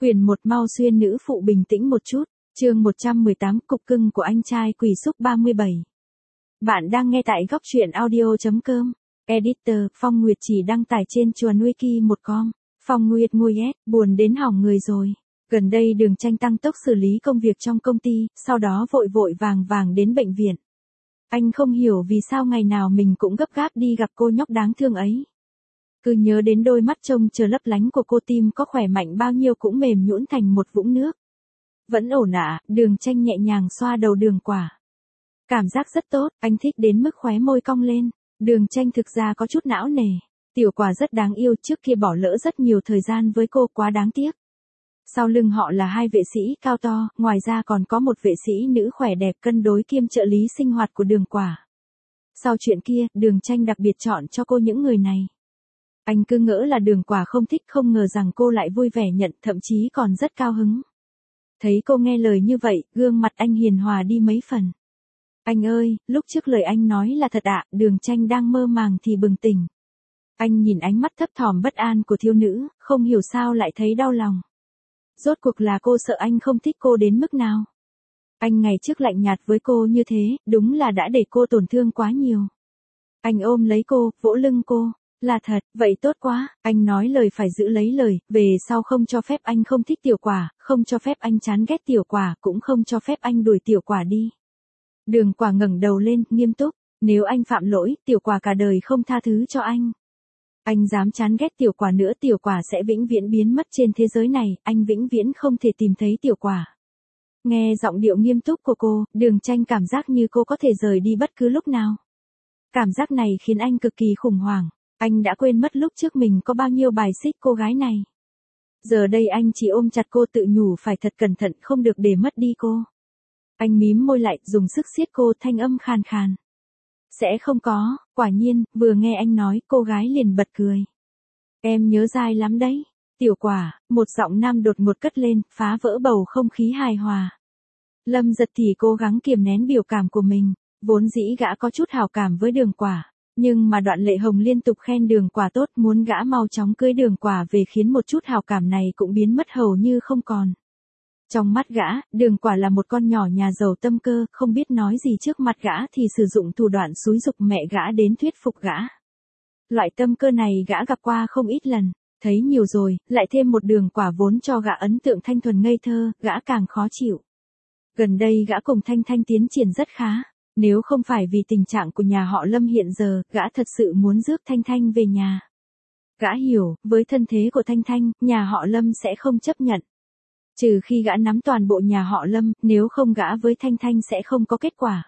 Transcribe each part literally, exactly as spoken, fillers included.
Quyền một Mau xuyên nữ phụ bình tĩnh một chút, chương một trăm mười tám Cục cưng của anh trai Quỷ Xúc ba mươi bảy. Bạn đang nghe tại góc truyện audio chấm com. Editor, Phong Nguyệt chỉ đăng tải trên chuồn wiki một com. Phong Nguyệt ngồi ghét, buồn đến hỏng người rồi. Gần đây Đường Tranh tăng tốc xử lý công việc trong công ty, sau đó vội vội vàng vàng đến bệnh viện. Anh không hiểu vì sao ngày nào mình cũng gấp gáp đi gặp cô nhóc đáng thương ấy. Cứ nhớ đến đôi mắt trông chờ lấp lánh của cô, tim có khỏe mạnh bao nhiêu cũng mềm nhũn thành một vũng nước. Vẫn ổn ạ, Đường Tranh nhẹ nhàng xoa đầu Đường Quả. Cảm giác rất tốt, anh thích đến mức khóe môi cong lên. Đường Tranh thực ra có chút não nề. Tiểu Quả rất đáng yêu, trước kia bỏ lỡ rất nhiều thời gian với cô, quá đáng tiếc. Sau lưng họ là hai vệ sĩ cao to, ngoài ra còn có một vệ sĩ nữ khỏe đẹp cân đối kiêm trợ lý sinh hoạt của Đường Quả. Sau chuyện kia, Đường Tranh đặc biệt chọn cho cô những người này. Anh cứ ngỡ là Đường Quả không thích, không ngờ rằng cô lại vui vẻ nhận, thậm chí còn rất cao hứng. Thấy cô nghe lời như vậy, gương mặt anh hiền hòa đi mấy phần. Anh ơi, lúc trước lời anh nói là thật ạ, Đường Tranh đang mơ màng thì bừng tỉnh. Anh nhìn ánh mắt thấp thỏm bất an của thiếu nữ, không hiểu sao lại thấy đau lòng. Rốt cuộc là cô sợ anh không thích cô đến mức nào. Anh ngày trước lạnh nhạt với cô như thế, đúng là đã để cô tổn thương quá nhiều. Anh ôm lấy cô, vỗ lưng cô. Là thật, vậy tốt quá, anh nói lời phải giữ lấy lời, về sau không cho phép anh không thích Tiểu Quả, không cho phép anh chán ghét Tiểu Quả, cũng không cho phép anh đuổi Tiểu Quả đi. Đường Quả ngẩng đầu lên, nghiêm túc, nếu anh phạm lỗi, Tiểu Quả cả đời không tha thứ cho anh. Anh dám chán ghét Tiểu Quả nữa, Tiểu Quả sẽ vĩnh viễn biến mất trên thế giới này, anh vĩnh viễn không thể tìm thấy Tiểu Quả. Nghe giọng điệu nghiêm túc của cô, Đường Tranh cảm giác như cô có thể rời đi bất cứ lúc nào. Cảm giác này khiến anh cực kỳ khủng hoảng. Anh đã quên mất lúc trước mình có bao nhiêu bài xích cô gái này. Giờ đây anh chỉ ôm chặt cô, tự nhủ phải thật cẩn thận, không được để mất đi cô. Anh mím môi lại, dùng sức siết cô, thanh âm khàn khàn. Sẽ không có, quả nhiên, vừa nghe anh nói, cô gái liền bật cười. Em nhớ dai lắm đấy, Tiểu Quả, một giọng nam đột ngột cất lên, phá vỡ bầu không khí hài hòa. Lâm Giật thì cố gắng kiềm nén biểu cảm của mình, vốn dĩ gã có chút hảo cảm với Đường Quả. Nhưng mà Đoạn Lệ Hồng liên tục khen Đường Quả tốt, muốn gã mau chóng cưới Đường Quả về, khiến một chút hào cảm này cũng biến mất hầu như không còn. Trong mắt gã, Đường Quả là một con nhỏ nhà giàu tâm cơ, không biết nói gì trước mặt gã thì sử dụng thủ đoạn xúi giục mẹ gã đến thuyết phục gã. Loại tâm cơ này gã gặp qua không ít lần, thấy nhiều rồi, lại thêm một Đường Quả vốn cho gã ấn tượng thanh thuần ngây thơ, gã càng khó chịu. Gần đây gã cùng Thanh Thanh tiến triển rất khá. Nếu không phải vì tình trạng của nhà họ Lâm hiện giờ, gã thật sự muốn rước Thanh Thanh về nhà. Gã hiểu, với thân thế của Thanh Thanh, nhà họ Lâm sẽ không chấp nhận. Trừ khi gã nắm toàn bộ nhà họ Lâm, nếu không gã với Thanh Thanh sẽ không có kết quả.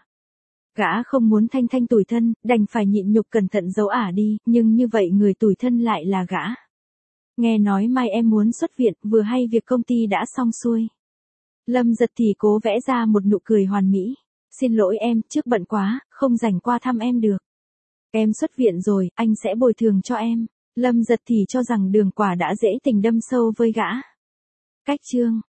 Gã không muốn Thanh Thanh tủi thân, đành phải nhịn nhục cẩn thận giấu ả đi, nhưng như vậy người tủi thân lại là gã. Nghe nói mai em muốn xuất viện, vừa hay việc công ty đã xong xuôi. Lâm Giật thì cố vẽ ra một nụ cười hoàn mỹ. Xin lỗi em, trước bận quá, không rảnh qua thăm em được. Em xuất viện rồi, anh sẽ bồi thường cho em. Lâm Giật thì cho rằng Đường Quả đã dễ tình đâm sâu với gã. Cách chương